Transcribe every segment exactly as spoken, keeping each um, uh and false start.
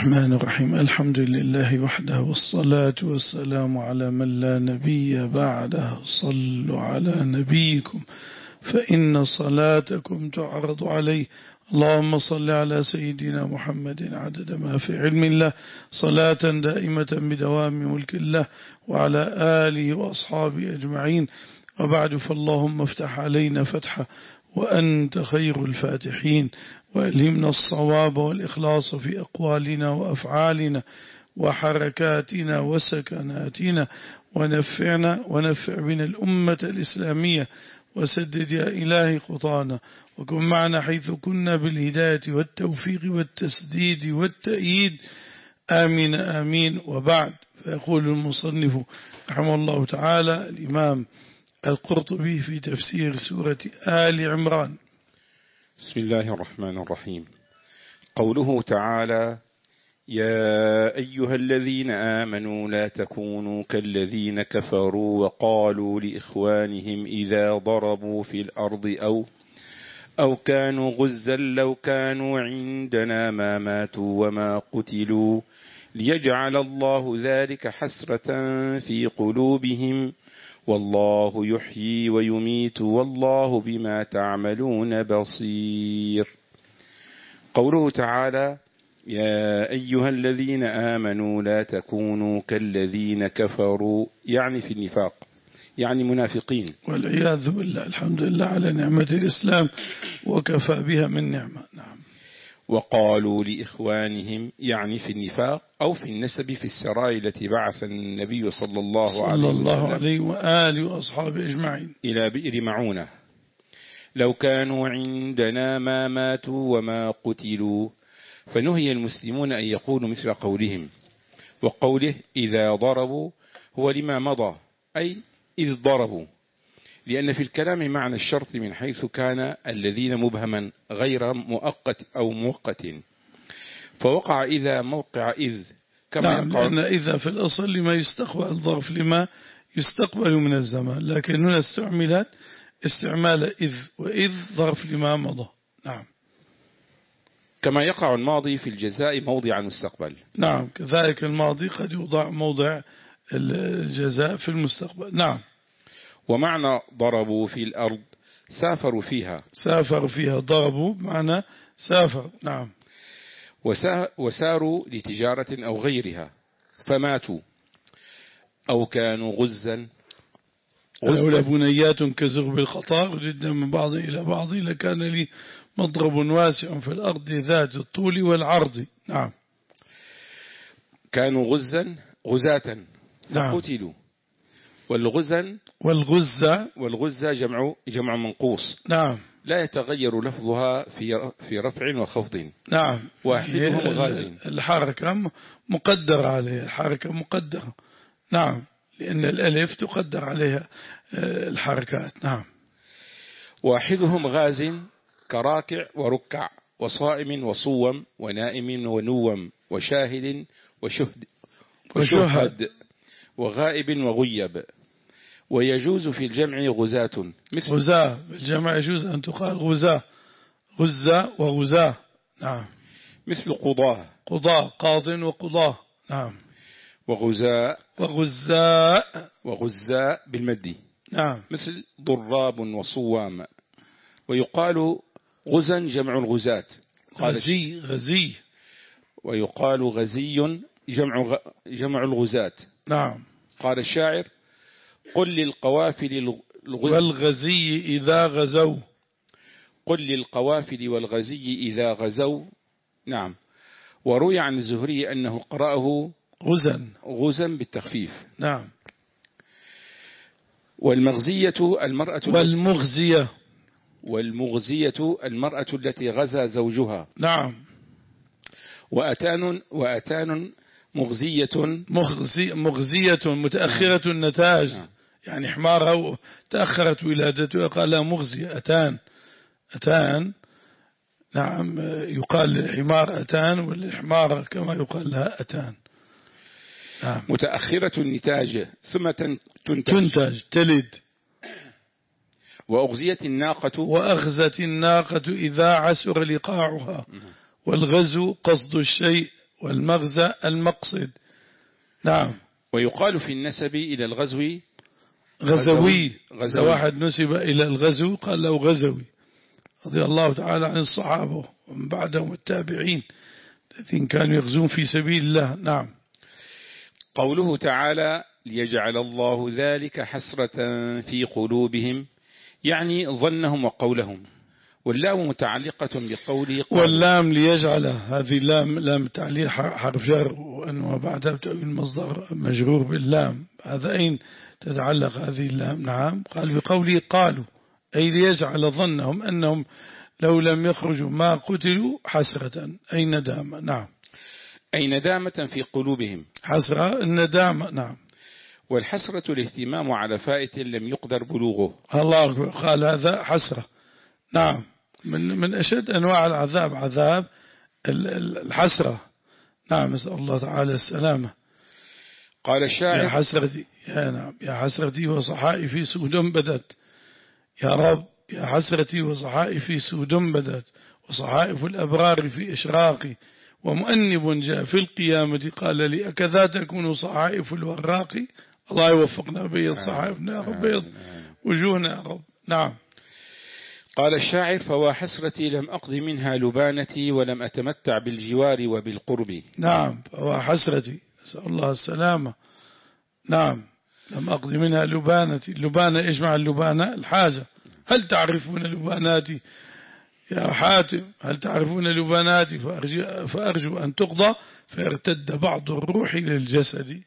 الرحمن الرحيم. الحمد لله وحده، والصلاة والسلام على من لا نبي بعده. صلوا على نبيكم فإن صلاتكم تعرض عليه. اللهم صل على سيدنا محمد عدد ما في علم الله، صلاة دائمة بدوام ملك الله، وعلى آله وأصحابه أجمعين. وبعد، فاللهم افتح علينا فتحا وأنت خير الفاتحين، وألهمنا الصواب والإخلاص في أقوالنا وأفعالنا وحركاتنا وسكناتنا، ونفعنا ونفع بنا الأمة الإسلامية، وسدد يا إلهي خطانا، وكن معنا حيث كنا بالهداية والتوفيق والتسديد والتأييد، آمين آمين. وبعد، فيقول المصنف رحمه الله تعالى الإمام القرطبي في تفسير سورة آل عمران: بسم الله الرحمن الرحيم. قوله تعالى: يا أيها الذين آمنوا لا تكونوا كالذين كفروا وقالوا لإخوانهم إذا ضربوا في الأرض أو أو كانوا غزا لو كانوا عندنا ما ماتوا وما قتلوا ليجعل الله ذلك حسرة في قلوبهم والله يحيي ويميت والله بما تعملون بصير. قوله تعالى: يا أيها الذين آمنوا لا تكونوا كالذين كفروا، يعني في النفاق، يعني منافقين والعياذ بالله. الحمد لله على نعمة الإسلام وكفى بها من نعمة. نعم. وقالوا لإخوانهم، يعني في النفاق أو في النسب في السرايا التي بعث النبي صلى الله صلى عليه وسلم الله عليه وآله وأصحابه أجمعين إلى بئر معونة: لو كانوا عندنا ما ماتوا وما قتلوا. فنهي المسلمون أن يقولوا مثل قولهم. وقوله إذا ضربوا هو لما مضى، أي إذ ضربوا، لأن في الكلام معنى الشرط من حيث كان الذين مبهما غير مؤقت أو مؤقت، فوقع إذا موقع إذ، كما نعم، لأن إذا في الأصل لما يستقبل الظرف لما يستقبل من الزمان، لكن هنا استعملت استعمال إذ، وإذ ظرف لما مضى. نعم. كما يقع الماضي في الجزاء موضع المستقبل. نعم، كذلك الماضي قد يوضع موضع الجزاء في المستقبل. نعم. ومعنى ضربوا في الأرض سافروا فيها، سافروا فيها، ضربوا معنى سافر. نعم. وساروا لتجارة أو غيرها فماتوا، أو كانوا غزا. ولولا بنيات كزغب الخطاء جدا من بعض إلى بعض لكان لي مضرب واسع في الأرض ذات الطول والعرض. نعم. كانوا غزا غزاة فقتلوا. والغزا والغزة والغزة جمع جمع منقوص. نعم. لا يتغير لفظها في في رفع وخفض. نعم. واحدهم غاز، الحركة مقدرة عليها، الحركة مقدرة. نعم، لأن الألف تقدر عليها الحركات. نعم. واحدهم غاز كراكع وركع وصائم وصوم ونائم ونوم وشاهد وشهد وشهد وغائب وغيب. ويجوز في الجمع غزاة، مثل غزاة بالجمع يجوز أن تقال غزاة، غزة وغزاة. نعم. مثل قضاة، قضاة، قاض وقضاة. نعم. وغزاء وغزاء وغزاء بالمد. نعم. مثل ضراب وصوام. ويقال غزا جمع الغزاة، غزي غزي. ويقال غزي جمع جمع الغزاة. نعم. قال الشاعر: قل للقوافل الغز والغزي إذا غزوا. قل للقوافل والغزي إذا غزوا. نعم. وروي عن الزهري أنه قرأه غزا غزا بالتخفيف. نعم. والمغزية المرأة والمغزية والمغزية المرأة التي غزا زوجها. نعم. وأتان وأتان مغزية مغزي مغزية متأخرة النتاج. نعم. يعني حمارها تأخرت ولادتها قال لها مغزية. أتان أتان نعم، يقال للحمار أتان، والحمار كما يقال لها أتان. نعم. متأخرة النتاج ثم تنتج تنتج تلد. وأغزيت الناقة وأغزت الناقة إذا عسر لقاعها. والغزو قصد الشيء والمغزى المقصد. نعم. ويقال في النسب إلى الغزو غزوي. غزوي. واحد نسب إلى الغزو قال له غزوي، رضي الله تعالى عن الصحابة ومن بعدهم التابعين الذين كانوا يغزون في سبيل الله. نعم. قوله تعالى ليجعل الله ذلك حسرة في قلوبهم، يعني ظنهم وقولهم، واللام متعلقة بقوله واللام ليجعل، هذه لام لام تعليل حرف جر، وأنه بعدها بتأويل المصدر مجرور باللام. هذا أين تتعلق هذه اللام؟ نعم، قال بقوله قالوا، أي ليجعل ظنهم أنهم لو لم يخرجوا ما قتلوا حسرة، أي ندامة. نعم. أي ندامة في قلوبهم، حسرة الندامة. نعم. والحسرة الاهتمام على فائت لم يقدر بلوغه. الله أكبر، قال هذا حسرة. نعم. من من أشد أنواع العذاب عذاب الحسرة. نعم، نسأل الله تعالى السلامة. قال الشاعر يا حسرتي، يا نعم، يا حسرتي وصحائفي سود بدت، يا رب يا حسرتي وصحائفي سود بدت، وصحائف الأبرار في إشراقي، ومؤنب جاء في القيامة قال لي أكذا تكون صحائف الوراق. الله يوفقنا، بيض صحائفنا يا رب، بيض وجوهنا يا رب. نعم. قال الشاعر فوا حسرتي لم أقض منها لبانتي، ولم أتمتع بالجوار وبالقرب. نعم، فوا حسرتي، نسأل الله السلامة. نعم، لم أقض منها لبانتي. اللبانة إيش مع اللبانة؟ الحاجة. هل تعرفون لباناتي يا حاتم؟ هل تعرفون لباناتي؟ فأرجو, فأرجو أن تقضى فيرتد بعض الروح للجسد.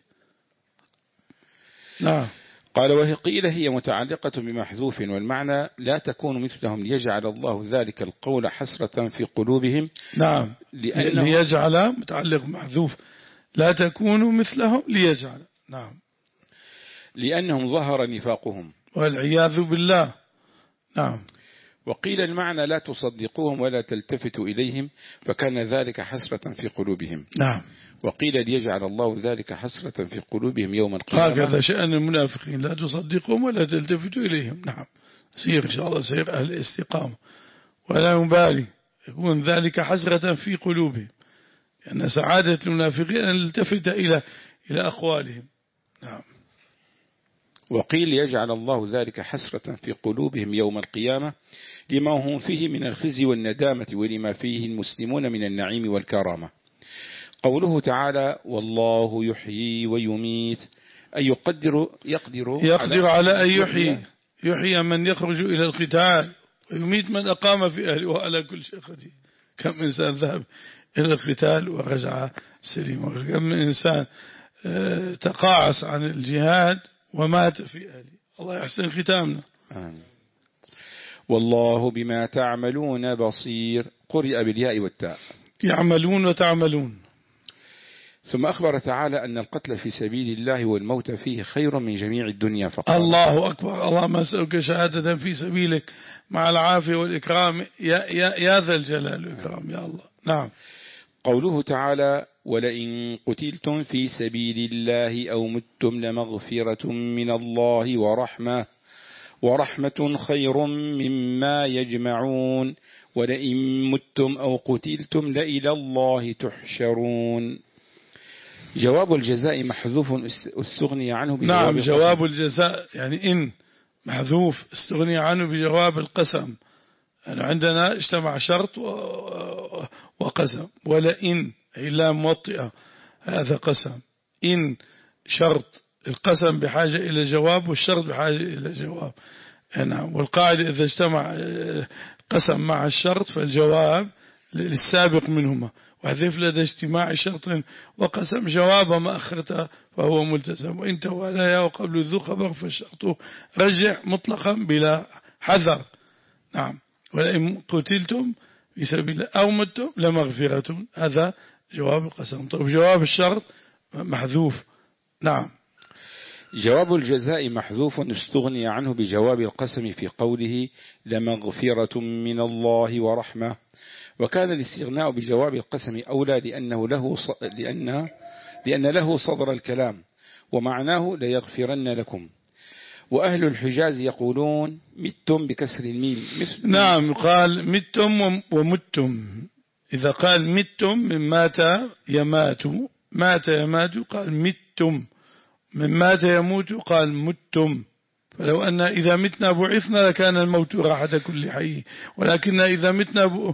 نعم. قال وهي قيل هي متعلقة بمحذوف، والمعنى لا تكون مثلهم ليجعل الله ذلك القول حسرة في قلوبهم. نعم، ليجعل متعلق محذوف، لا تكونوا مثلهم ليجعل. نعم، لأنهم ظهر نفاقهم والعياذ بالله. نعم. وقيل المعنى لا تصدقوهم ولا تلتفتوا إليهم، فكان ذلك حسرة في قلوبهم. نعم. وقيل ليجعل الله ذلك حسرة في قلوبهم يوم القيامة. هكذا شأن المنافقين، لا تصدقهم ولا تلتفتوا إليهم. نعم. سير إن شاء الله، سير أهل الاستقامة ولا نبالي، يكون ذلك حسرة في قلوبهم، لأن سعادة المنافقين أن نلتفت إلى إلى أقوالهم. نعم. وقيل يجعل الله ذلك حسرة في قلوبهم يوم القيامة لما هم فيه من الخزي والندامة، ولما فيه المسلمون من النعيم والكرامة. قوله تعالى والله يحيي ويميت، أي يقدر يقدر, يقدر على, على أن يحيي يحيي من يخرج إلى القتال، ويميت من أقام في أهله وعلى كل شيء قدير. كم إنسان ذهب إلى القتال ورجع سليما، كم من إنسان تقاعس عن الجهاد ومات في أهله. الله يحسن ختامنا. آمين. والله بما تعملون بصير، قرئ بالياء والتاء. يعملون وتعملون. ثم أخبر تعالى أن القتل في سبيل الله والموت فيه خير من جميع الدنيا فقط. الله أكبر. اللهم أسألك شهادة في سبيلك مع العافية والإكرام يا, يا, يا ذا الجلال والإكرام يا الله. نعم. قوله تعالى ولئن قتلتم في سبيل الله أو متم لمغفرة من الله ورحمة ورحمة خير مما يجمعون، ولئن متم أو قتلتم لإلى الله تحشرون. جواب الجزاء محذوف استغني عنه بجواب نعم، القسم. جواب الجزاء يعني إن محذوف استغني عنه بجواب القسم. يعني عندنا اجتمع شرط وقسم. ولئن أي لا موطئة، هذا قسم. إن شرط، القسم بحاجة إلى جواب والشرط بحاجة إلى جواب. نعم. والقاعدة إذا اجتمع قسم مع الشرط فالجواب للسابق منهما، وحذف لدى اجتماع شرط وقسم جواب ما أخرته فهو ملتزم، وإن تواليا وقبل ذو خبر فالشرط رجع مطلقا بلا حذر. نعم. ولئن قتلتم في سبيل الله أو متم لمغفرة، هذا جواب القسم. طيب جواب الشرط محذوف. نعم. جواب الجزاء محذوف استغني عنه بجواب القسم في قوله لمغفرة من الله ورحمة، وكان الاستغناء بجواب القسم أولى لأنه له ص... لأن... لأن له صدر الكلام، ومعناه ليغفرن لكم. وأهل الحجاز يقولون متم بكسر الميم. نعم، قال متم ومتم، إذا قال متم من مات يمات، مات يمات قال متم، من مات يموت قال متم. فلو أن إذا متنا بعثنا لكان الموت راحة كل حي، ولكن إذا متنا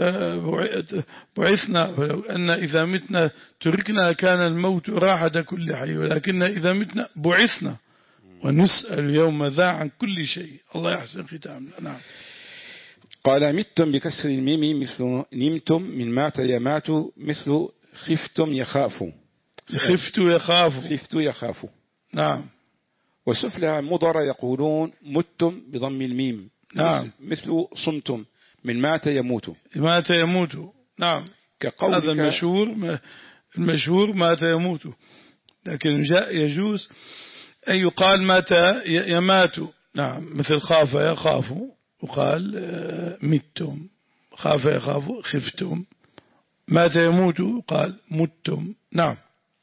بعثنا، فلو أن إذا متنا تركنا لكان الموت راحة كل حي، ولكن إذا متنا بعثنا ونسأل يوم ذا عن كل شيء. الله يحسن ختامنا. نعم. قال متم بكسر الميم مثل نمتم، من مات يمات مثل خفتم يخاف، خفت يخاف، خفت يخاف. نعم. وسفلى مضر يقولون متم بضم الميم، نعم. مثل صمتم، من مات يموت، مات يموت. نعم. كقولك هذا المشهور، المشهور مات يموت، لكن جاء يجوز أن يقال مات يمات. نعم. مثل خاف يخاف، وقال متم، خاف يخاف خفتم، مات يموت قال متم. نعم.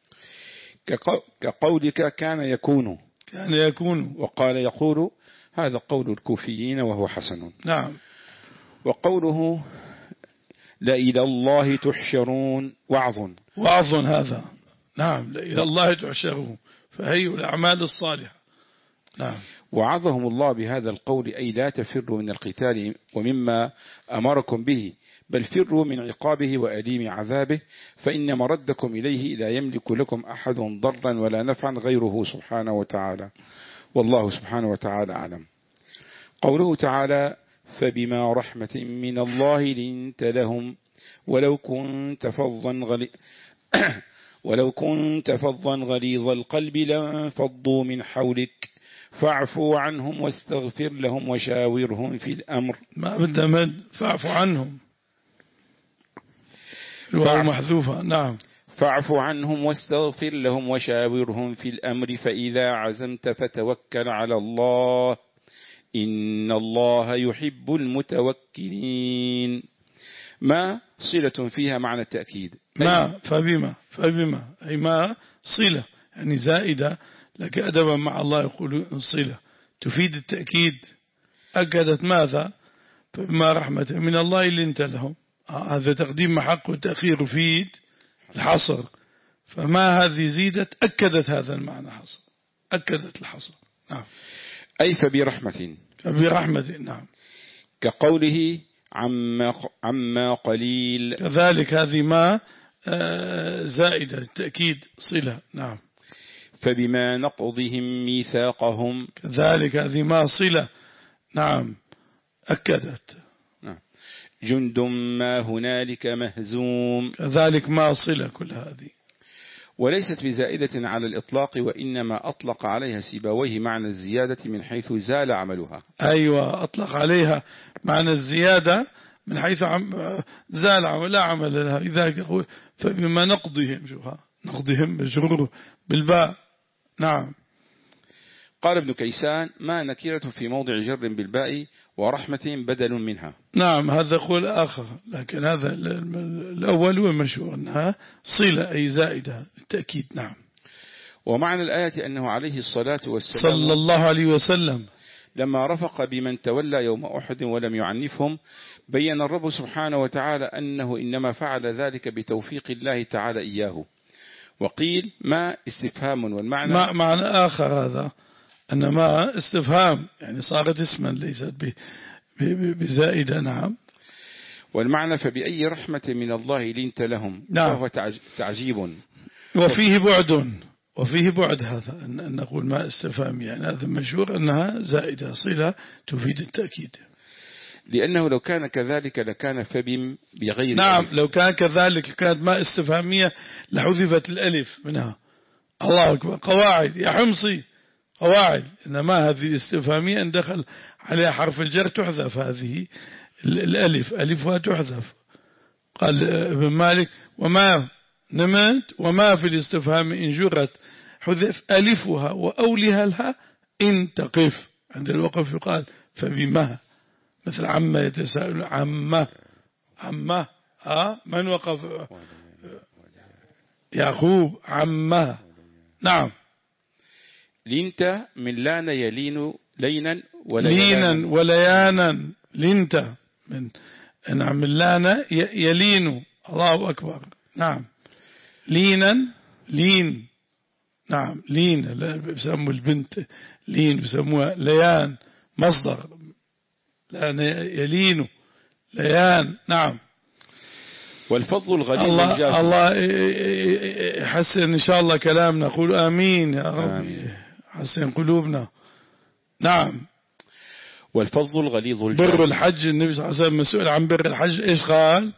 كقولك كان يكون، كان يكون، وقال يقول، هذا قول الكوفيين وهو حسن. نعم. وقوله لا إلى الله تحشرون وعظ، وعظ هذا. نعم. لا إلى الله تحشرون، فهي الأعمال الصالحة. نعم. وعظهم الله بهذا القول، أي لا تفروا من القتال ومما أمركم به، بل فروا من عقابه وأليم عذابه، فإن مردكم إليه لا يملك لكم أحد ضرا ولا نفعا غيره سبحانه وتعالى، والله سبحانه وتعالى أعلم. قوله تعالى فبما رحمة من الله لنت لهم ولو كنت فظا غلي ولو كنت فظا غليظ القلب لانفضوا من حولك فاعفوا عنهم واستغفر لهم وشاورهم في الأمر. ما بدأ مد فاعفوا عنهم، الواو محذوفة. نعم. فاعفوا عنهم واستغفر لهم وشاورهم في الأمر فإذا عزمت فتوكل على الله إن الله يحب المتوكلين. ما صلة فيها معنى التأكيد. ما فبما فبما أي ما صلة يعني زائدة، لك أدبا مع الله يقول صلة تفيد التأكيد. أكدت ماذا؟ فبما رحمة من الله اللي انت لهم، هذا تقديم محق والتأخير يفيد الحصر، فما هذه زيدت أكدت هذا المعنى حصر، أكدت الحصر. نعم. أي فبرحمة، فبرحمة. نعم. كقوله عما, عما قليل، كذلك هذه ما زائدة التأكيد صلة. نعم. فبما نقضهم ميثاقهم، كذلك هذه ما صلة. نعم. أكدت. نعم. جند ما هنالك مهزوم، كذلك ما صلة كل هذه، وليست بزائدة على الإطلاق، وإنما أطلق عليها سيبويه معنى الزيادة من حيث زال عملها. أيوة، أطلق عليها معنى الزيادة من حيث عم زال عمل لا عمل لها. لذلك يقول فبما نقضهم، شوها نقضهم مجرور بالباء. نعم. قال ابن كيسان ما نكرة في موضع جر بالباء ورحمة بدل منها. نعم. هذا قول آخر، لكن هذا الأول والمشهور أنها صلة أي زائدة التأكيد. نعم. ومعنى الآية أنه عليه الصلاة والسلام صلى الله عليه وسلم لما رفق بمن تولى يوم أحد ولم يعنفهم، بين الرب سبحانه وتعالى أنه إنما فعل ذلك بتوفيق الله تعالى إياه. وقيل ما استفهام، والمعنى ما معنى آخر هذا أن ما استفهام يعني صارت اسما ليست بزائدة. نعم. والمعنى فبأي رحمة من الله لنت لهم. نعم. وهو تعجيب وفيه بعد، وفيه بعد هذا أن نقول ما استفهام، يعني هذا مشهور أنها زائدة صلة تفيد التأكيد، لأنه لو كان كذلك لكان فبم بغير. نعم ألف. لو كان كذلك كانت ما استفهامية لحذفت الألف منها. الله أكبر. قواعد يا حمصي، قواعد. إنما هذه استفهامية أن دخل عليها حرف الجر تحذف هذه الألف، ألفها تحذف. قال ابن مالك وما نمت وما في الاستفهام إن جرت حذف ألفها وأولها لها إن تقف. عند الوقف يقال فبما، مثل عما يتساءل عما عما ها من وقف؟ يعقوب عما. نعم. لنت من لان يلين لينا لينا وليانا. لنت من نعم اللانة يلين. الله أكبر. نعم لينا لين. نعم لين بسموا البنت لين بسموها ليان مصدر لان يلين ليان. نعم. والفضل الغليظ الله الجافي. الله يحسن إن شاء الله كلامنا. نقول آمين يا رب. حسن قلوبنا. نعم. والفضل الغليظ الجافي. بر الحج النبي صلى الله عليه وسلم مسؤول عن بر الحج إيش قال؟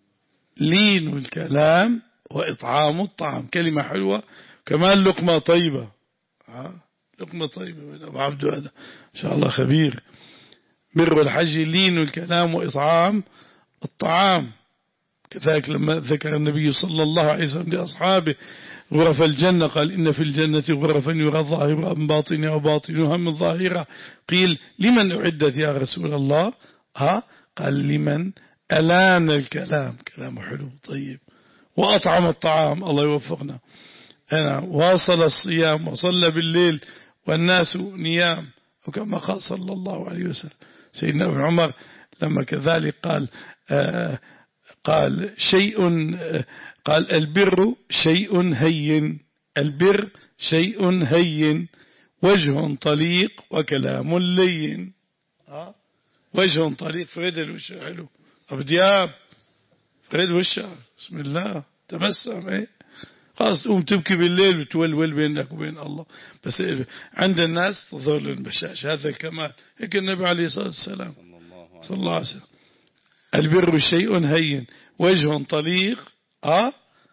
لين الكلام وإطعام الطعام. كلمة حلوة كمان لقمة طيبة. لقمة طيبة من أبو عبد هذا إن شاء الله خبير. بر الحج لين الكلام وإطعام الطعام. كذلك لما ذكر النبي صلى الله عليه وسلم لأصحابه غرف الجنة قال إن في الجنة غرفا يرى ظاهرها من باطنها وباطنها من ظاهرها. قيل لمن أعدت يا رسول الله؟ ها قال لمن ألان الكلام كلام حلو طيب وأطعم الطعام. الله يوفقنا. أنا واصل الصيام وصلى بالليل والناس نيام وكما قال صلى الله عليه وسلم. سيدنا ابن عمر لما كذلك قال آه قال شيء قال البر شيء هين. البر شيء هين وجه طليق وكلام لين. آه وجه طليق فريد الوش حلو أبدياب فريد وش بسم الله تبسم ايه خلاص تقوم تبكي بالليل وتولول بينك وبين الله. بس عند الناس تظل البشاش هذا الكمال. هيك النبي عليه الصلاة والسلام صلى الله عليه وسلم. البر شيء هين وجه طليق آه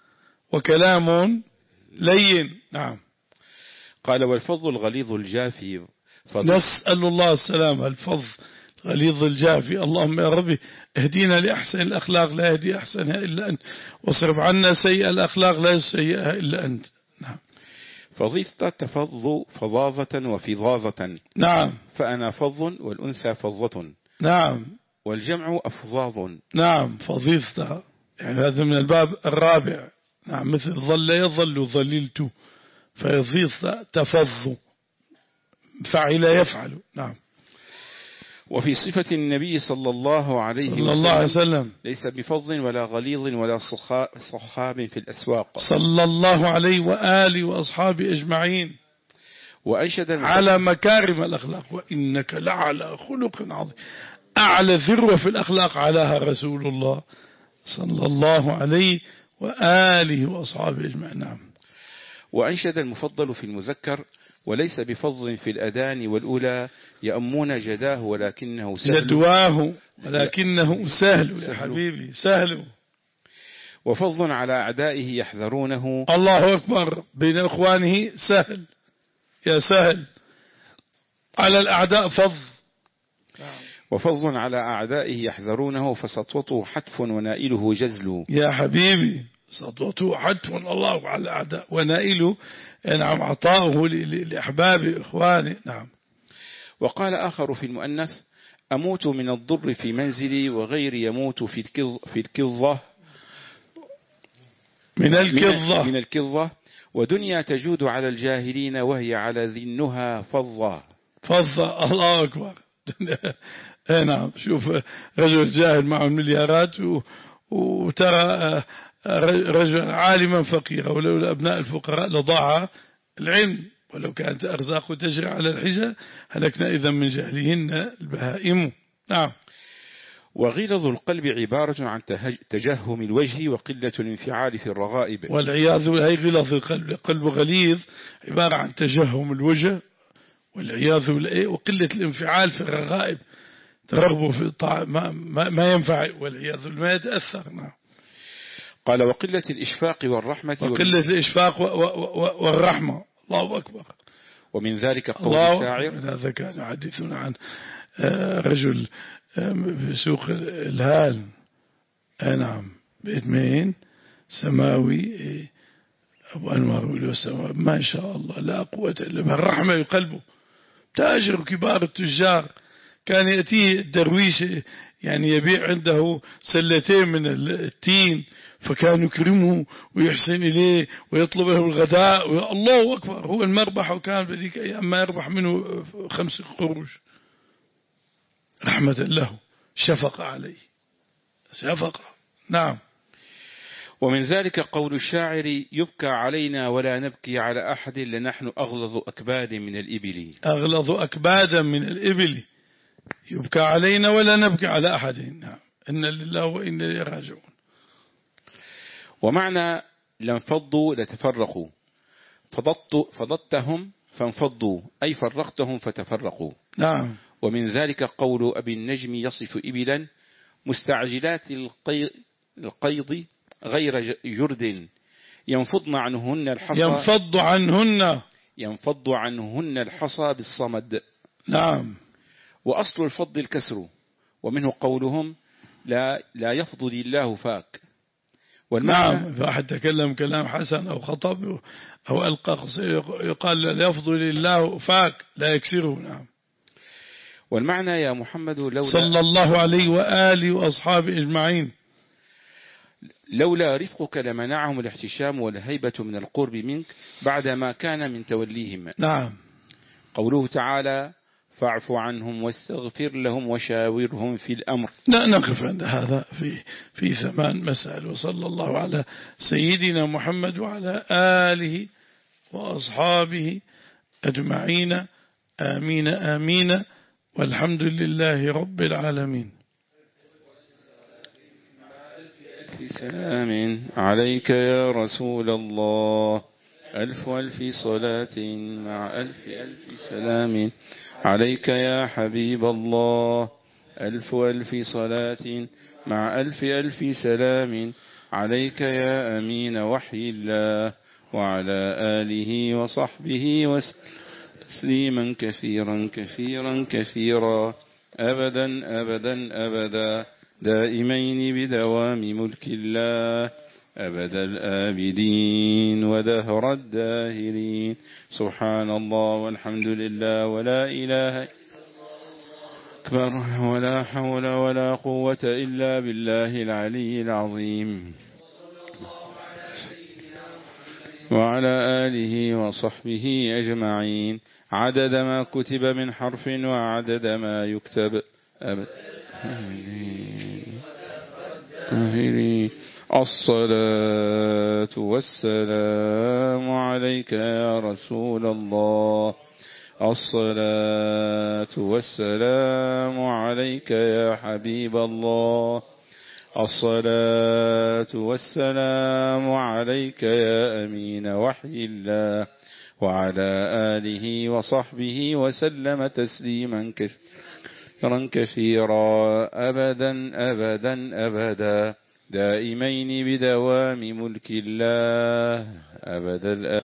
وكلام لين. نعم. قال والفضل الغليظ الجافي. نسأل الله السلامة. الفضل غليظ الجافي. اللهم يا ربي اهدينا لأحسن الأخلاق لا يهدي أحسنها إلا أنت واصرف عنا سيئة الأخلاق لا يسيئها إلا أنت. نعم. فضيضة تفض فظاظة وفظاظة. نعم. فأنا فظ والأنثى فظة. نعم. والجمع أفظاظ. نعم فضيضة يعني هذا من الباب الرابع. نعم مثل ظل يظل ظللت فيضيض تفظ فعل يفعل. نعم. وفي صفة النبي صلى الله عليه صلى الله عليه وسلم ليس بفظ ولا غليظ ولا صخاب في الأسواق صلى الله عليه وآله وأصحابه أجمعين. وأنشد على مكارم الأخلاق وإنك لعلى خلق عظيم. أعلى ذروة في الأخلاق علاها رسول الله صلى الله عليه وآله وأصحابه أجمعين. نعم. وأنشد المفضل في المذكر وليس بفظ في الأذان والأولى يأمون جداه ولكنه سهل. جدواه ولكنه سهل يا حبيبي سهل. وفظ على أعدائه يحذرونه. الله أكبر. بين إخوانه سهل يا سهل. على الأعداء فظ. وفظ على أعدائه يحذرونه فسطوته حتف ونائله جزل. يا حبيبي سطوته حتف الله على الأعداء ونائله نعم عطاؤه لأحبابه إخواني. نعم. وقال آخر في المؤنث أموت من الضر في منزلي وغيري يموت في الكظ في الكظة من الكظة من الكظة ودنيا تجود على الجاهلين وهي على ذي النهى فظة. فظة. الله أكبر. نعم. شوف رجل جاهل معه المليارات وترى رجل عالما فقيرا ولولا أبناء الفقراء لضاع العلم ولو كانت أرزاق تجري على الحجة هلكنا إذا من جهلهن البهائم. نعم. وغلظ القلب عبارة عن تجهم الوجه وقلة الانفعال في الرغائب. والعياذ هي غلظ القلب. القلب غليظ عبارة عن تجهم الوجه والعياذ بالله وقلة الانفعال في الرغائب. ترغبوا في الطاعة ما, ما, ما ينفع والعياذ بالله ما يتأثر. نعم. قال وقلة الإشفاق والرحمة وقلة الإشفاق والرحمة. الله أكبر. ومن ذلك قول الشاعر. هذا كان يحدثنا عن رجل في سوق الهال. نعم. بيت مين سماوي أبو أنوار سماوي ما شاء الله لا قوة إلا بالله. الرحمة يقلبه. تاجر كبار التجار كان يأتيه الدرويش يعني يبيع عنده سلتين من التين فكان يكرمه ويحسن إليه ويطلب له الغداء. الله أكبر. هو المربح وكان بذيك أيام ما يربح منه خمس قروش. رحمة له شفق عليه. شفقة. نعم. ومن ذلك قول الشاعر يبكى علينا ولا نبكي على أحد لنحن أغلظ أكباد من الإبل. أغلظ أكبادا من الإبل، يبكى علينا ولا نبكي على أحد. نعم. إن لله وإن إليه راجعون. ومعنى لانفضوا لتفرقوا، فضضت فضضتهم فانفضوا أي فرقتهم فتفرقوا. نعم. ومن ذلك قول أبي النجم يصف إبلا مستعجلات القيض غير جرد ينفضن عنهن الحصى ينفض عنهن ينفض عنهن الحصى بالصمد. نعم. وأصل الفض الكسر، ومنه قولهم لا لا يفضل الله فاك. نعم. فأحد تكلم كلام حسن أو خطب أو ألقى يقال لا يفضل الله فاك لا يكسره. نعم. والمعنى يا محمد لولا صلى الله عليه وآله وأصحابه أجمعين لولا رفقك لمنعهم الاحتشام والهيبة من القرب منك بعدما كان من توليهم. نعم. قوله تعالى فاعف عنهم واستغفر لهم وشاورهم في الأمر. لا نقف عند هذا في في ثمان مسائل. وصلى الله على سيدنا محمد وعلى آله وأصحابه أجمعين. آمين آمين. والحمد لله رب العالمين. سلام عليك يا رسول الله، ألف ألف صلاة مع ألف ألف سلام عليك يا حبيب الله، ألف ألف صلاة مع ألف ألف سلام عليك يا أمين وحي الله، وعلى آله وصحبه وسليما كثيرا كثيرا كثيرا أبدا أبدا أبدا دائمين بدوام ملك الله أبد الآبدين ودهر الداهرين. سبحان الله والحمد لله ولا إله أكبر ولا حول ولا قوة إلا بالله العلي العظيم. وعلى آله وصحبه أجمعين عدد ما كتب من حرف وعدد ما يكتب أبد. الصلاة والسلام عليك يا رسول الله، الصلاة والسلام عليك يا حبيب الله، الصلاة والسلام عليك يا أمين وحي الله، وعلى آله وصحبه وسلم تسليما كثيرا كثيرا أبدا أبدا أبدا دائمين بدوام ملك الله أبدا.